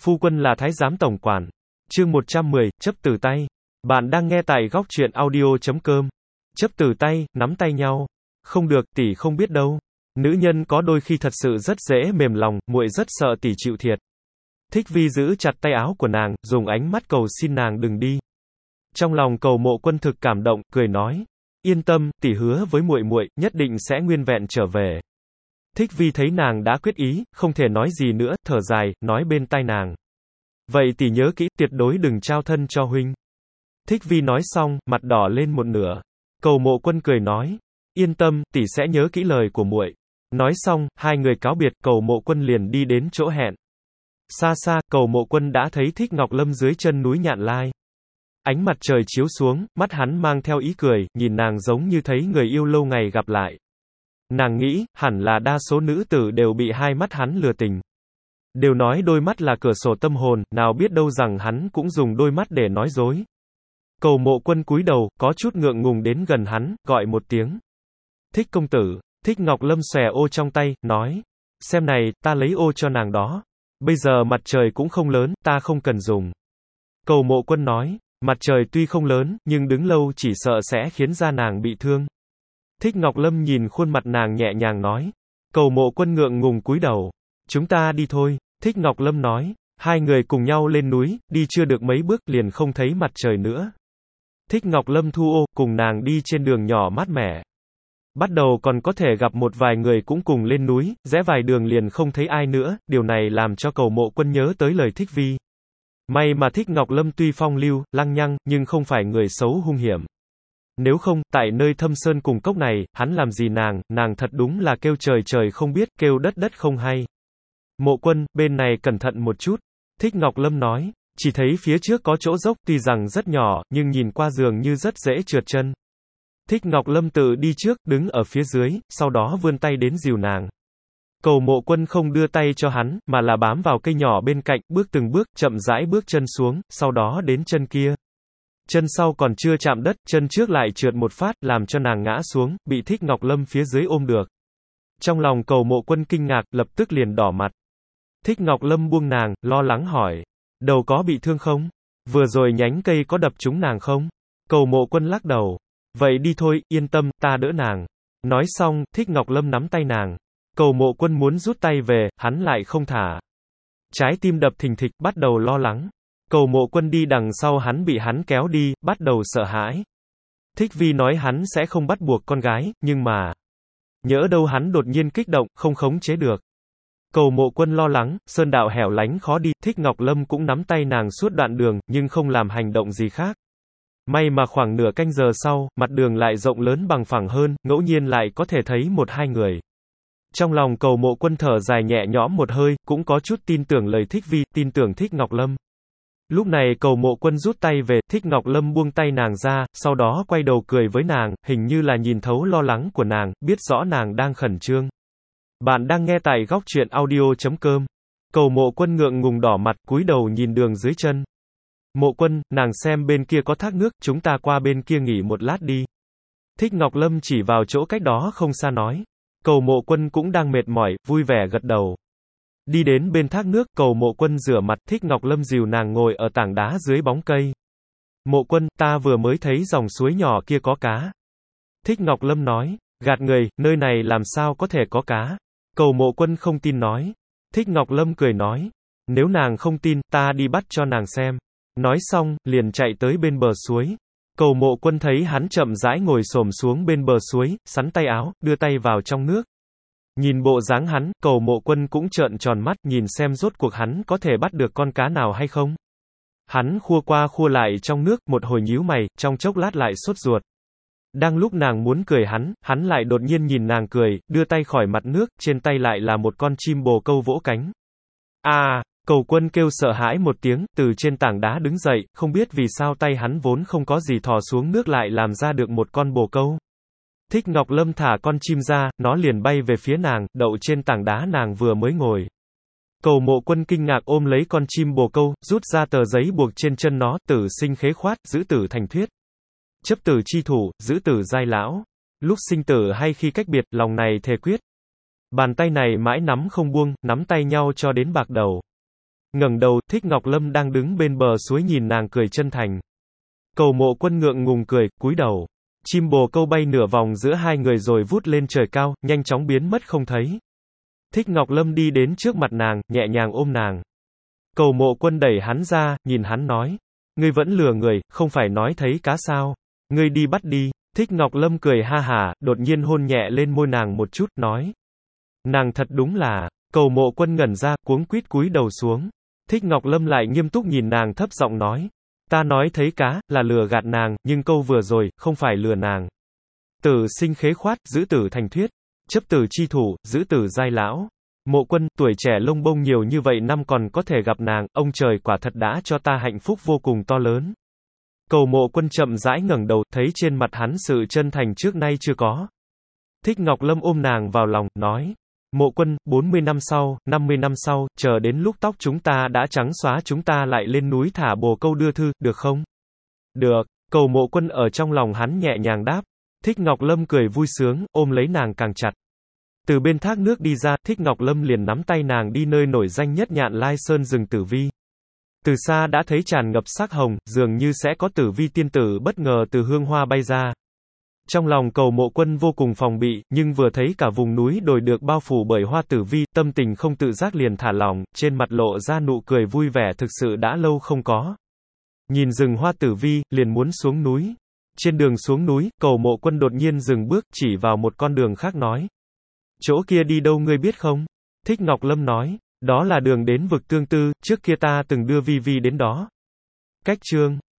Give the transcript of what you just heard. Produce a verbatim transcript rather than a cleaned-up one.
Phu quân là thái giám tổng quản. Chương một trăm mười, chấp từ tay. Bạn đang nghe tại góc truyện audio chấm com. Chấp từ tay, nắm tay nhau. Không được, tỷ không biết đâu. Nữ nhân có đôi khi thật sự rất dễ mềm lòng, muội rất sợ tỷ chịu thiệt. Thích Vi giữ chặt tay áo của nàng, dùng ánh mắt cầu xin nàng đừng đi. Trong lòng Cầu Mộ Quân thực cảm động, cười nói: "Yên tâm, tỷ hứa với muội muội, nhất định sẽ nguyên vẹn trở về." Thích Vi thấy nàng đã quyết ý, không thể nói gì nữa, thở dài, nói bên tai nàng: "Vậy tỷ nhớ kỹ, tuyệt đối đừng trao thân cho huynh." Thích Vi nói xong, mặt đỏ lên một nửa. Cầu Mộ Quân cười nói: "Yên tâm, tỷ sẽ nhớ kỹ lời của muội." Nói xong, hai người cáo biệt, Cầu Mộ Quân liền đi đến chỗ hẹn. Xa xa, Cầu Mộ Quân đã thấy Thích Ngọc Lâm dưới chân núi Nhạn Lai. Ánh mặt trời chiếu xuống, mắt hắn mang theo ý cười, nhìn nàng giống như thấy người yêu lâu ngày gặp lại. Nàng nghĩ, hẳn là đa số nữ tử đều bị hai mắt hắn lừa tình. Đều nói đôi mắt là cửa sổ tâm hồn, nào biết đâu rằng hắn cũng dùng đôi mắt để nói dối. Cầu Mộ Quân cúi đầu, có chút ngượng ngùng đến gần hắn, gọi một tiếng: "Thích công tử." Thích Ngọc Lâm xòe ô trong tay, nói: "Xem này, ta lấy ô cho nàng đó. Bây giờ mặt trời cũng không lớn, ta không cần dùng." Cầu Mộ Quân nói: "Mặt trời tuy không lớn, nhưng đứng lâu chỉ sợ sẽ khiến da nàng bị thương." Thích Ngọc Lâm nhìn khuôn mặt nàng nhẹ nhàng nói. Cầu Mộ Quân ngượng ngùng cúi đầu. "Chúng ta đi thôi." Thích Ngọc Lâm nói. Hai người cùng nhau lên núi, đi chưa được mấy bước, liền không thấy mặt trời nữa. Thích Ngọc Lâm thu ô, cùng nàng đi trên đường nhỏ mát mẻ. Bắt đầu còn có thể gặp một vài người cũng cùng lên núi, rẽ vài đường liền không thấy ai nữa, điều này làm cho Cầu Mộ Quân nhớ tới lời Thích Vi. May mà Thích Ngọc Lâm tuy phong lưu, lăng nhăng, nhưng không phải người xấu hung hiểm. Nếu không, tại nơi thâm sơn cùng cốc này, hắn làm gì nàng, nàng thật đúng là kêu trời trời không biết, kêu đất đất không hay. "Mộ Quân, bên này cẩn thận một chút." Thích Ngọc Lâm nói. Chỉ thấy phía trước có chỗ dốc, tuy rằng rất nhỏ, nhưng nhìn qua dường như rất dễ trượt chân. Thích Ngọc Lâm tự đi trước, đứng ở phía dưới, sau đó vươn tay đến dìu nàng. Cầu Mộ Quân không đưa tay cho hắn, mà là bám vào cây nhỏ bên cạnh, bước từng bước, chậm rãi bước chân xuống, sau đó đến chân kia. Chân sau còn chưa chạm đất, chân trước lại trượt một phát, làm cho nàng ngã xuống, bị Thích Ngọc Lâm phía dưới ôm được. Trong lòng Cầu Mộ Quân kinh ngạc, lập tức liền đỏ mặt. Thích Ngọc Lâm buông nàng, lo lắng hỏi: "Đầu có bị thương không? Vừa rồi nhánh cây có đập trúng nàng không?" Cầu Mộ Quân lắc đầu. "Vậy đi thôi, yên tâm, ta đỡ nàng." Nói xong, Thích Ngọc Lâm nắm tay nàng. Cầu Mộ Quân muốn rút tay về, hắn lại không thả. Trái tim đập thình thịch, bắt đầu lo lắng. Cầu Mộ Quân đi đằng sau hắn bị hắn kéo đi, bắt đầu sợ hãi. Thích Vi nói hắn sẽ không bắt buộc con gái, nhưng mà... nhỡ đâu hắn đột nhiên kích động, không khống chế được. Cầu Mộ Quân lo lắng, sơn đạo hẻo lánh khó đi, Thích Ngọc Lâm cũng nắm tay nàng suốt đoạn đường, nhưng không làm hành động gì khác. May mà khoảng nửa canh giờ sau, mặt đường lại rộng lớn bằng phẳng hơn, ngẫu nhiên lại có thể thấy một hai người. Trong lòng Cầu Mộ Quân thở dài nhẹ nhõm một hơi, cũng có chút tin tưởng lời Thích Vi, tin tưởng Thích Ngọc Lâm. Lúc này Cầu Mộ Quân rút tay về, Thích Ngọc Lâm buông tay nàng ra, sau đó quay đầu cười với nàng, hình như là nhìn thấu lo lắng của nàng, biết rõ nàng đang khẩn trương. Bạn đang nghe tại góc truyện audio chấm com. Cầu Mộ Quân ngượng ngùng đỏ mặt, cúi đầu nhìn đường dưới chân. "Mộ Quân, nàng xem bên kia có thác nước, chúng ta qua bên kia nghỉ một lát đi." Thích Ngọc Lâm chỉ vào chỗ cách đó không xa nói. Cầu Mộ Quân cũng đang mệt mỏi, vui vẻ gật đầu. Đi đến bên thác nước, Cầu Mộ Quân rửa mặt, Thích Ngọc Lâm dìu nàng ngồi ở tảng đá dưới bóng cây. "Mộ Quân, ta vừa mới thấy dòng suối nhỏ kia có cá." Thích Ngọc Lâm nói. "Gạt người, nơi này làm sao có thể có cá?" Cầu Mộ Quân không tin nói. Thích Ngọc Lâm cười nói. "Nếu nàng không tin, ta đi bắt cho nàng xem." Nói xong, liền chạy tới bên bờ suối. Cầu Mộ Quân thấy hắn chậm rãi ngồi xổm xuống bên bờ suối, sắn tay áo, đưa tay vào trong nước. Nhìn bộ dáng hắn, Cầu Mộ Quân cũng trợn tròn mắt, nhìn xem rốt cuộc hắn có thể bắt được con cá nào hay không. Hắn khua qua khua lại trong nước, một hồi nhíu mày, trong chốc lát lại sốt ruột. Đang lúc nàng muốn cười hắn, hắn lại đột nhiên nhìn nàng cười, đưa tay khỏi mặt nước, trên tay lại là một con chim bồ câu vỗ cánh. À, Cầu Quân kêu sợ hãi một tiếng, từ trên tảng đá đứng dậy, không biết vì sao tay hắn vốn không có gì thò xuống nước lại làm ra được một con bồ câu. Thích Ngọc Lâm thả con chim ra, nó liền bay về phía nàng, đậu trên tảng đá nàng vừa mới ngồi. Cầu Mộ Quân kinh ngạc ôm lấy con chim bồ câu, rút ra tờ giấy buộc trên chân nó, tử sinh khế khoát, giữ tử thành thuyết. Chấp tử chi thủ, giữ tử giai lão. Lúc sinh tử hay khi cách biệt, lòng này thề quyết. Bàn tay này mãi nắm không buông, nắm tay nhau cho đến bạc đầu. Ngẩng đầu, Thích Ngọc Lâm đang đứng bên bờ suối nhìn nàng cười chân thành. Cầu Mộ Quân ngượng ngùng cười, cúi đầu. Chim bồ câu bay nửa vòng giữa hai người rồi vút lên trời cao, nhanh chóng biến mất không thấy. Thích Ngọc Lâm đi đến trước mặt nàng, nhẹ nhàng ôm nàng. Cầu Mộ Quân đẩy hắn ra, nhìn hắn nói. Ngươi vẫn lừa người, không phải nói thấy cá sao? Ngươi đi bắt đi. Thích Ngọc Lâm cười ha hả, đột nhiên hôn nhẹ lên môi nàng một chút, nói. Nàng thật đúng là. Cầu Mộ Quân ngẩn ra, cuống quýt cúi đầu xuống. Thích Ngọc Lâm lại nghiêm túc nhìn nàng thấp giọng nói. Ta nói thấy cá, là lừa gạt nàng, nhưng câu vừa rồi, không phải lừa nàng. Tử sinh khế khoát, giữ tử thành thuyết. Chấp tử chi thủ, giữ tử giai lão. Mộ Quân, tuổi trẻ lông bông nhiều như vậy năm còn có thể gặp nàng, ông trời quả thật đã cho ta hạnh phúc vô cùng to lớn. Cầu Mộ Quân chậm rãi ngẩng đầu, thấy trên mặt hắn sự chân thành trước nay chưa có. Thích Ngọc Lâm ôm nàng vào lòng, nói. Mộ Quân, bốn mươi năm sau, năm mươi năm sau, chờ đến lúc tóc chúng ta đã trắng xóa chúng ta lại lên núi thả bồ câu đưa thư, được không? Được. Cầu Mộ Quân ở trong lòng hắn nhẹ nhàng đáp. Thích Ngọc Lâm cười vui sướng, ôm lấy nàng càng chặt. Từ bên thác nước đi ra, Thích Ngọc Lâm liền nắm tay nàng đi nơi nổi danh nhất Nhạn Lai Sơn rừng Tử Vi. Từ xa đã thấy tràn ngập sắc hồng, dường như sẽ có Tử Vi tiên tử bất ngờ từ hương hoa bay ra. Trong lòng Cầu Mộ Quân vô cùng phòng bị, nhưng vừa thấy cả vùng núi đồi được bao phủ bởi hoa tử vi, tâm tình không tự giác liền thả lỏng, trên mặt lộ ra nụ cười vui vẻ thực sự đã lâu không có. Nhìn rừng hoa tử vi, liền muốn xuống núi. Trên đường xuống núi, Cầu Mộ Quân đột nhiên dừng bước, chỉ vào một con đường khác nói. Chỗ kia đi đâu ngươi biết không? Thích Ngọc Lâm nói, đó là đường đến vực Tương Tư, trước kia ta từng đưa Vi Vi đến đó. Cách chương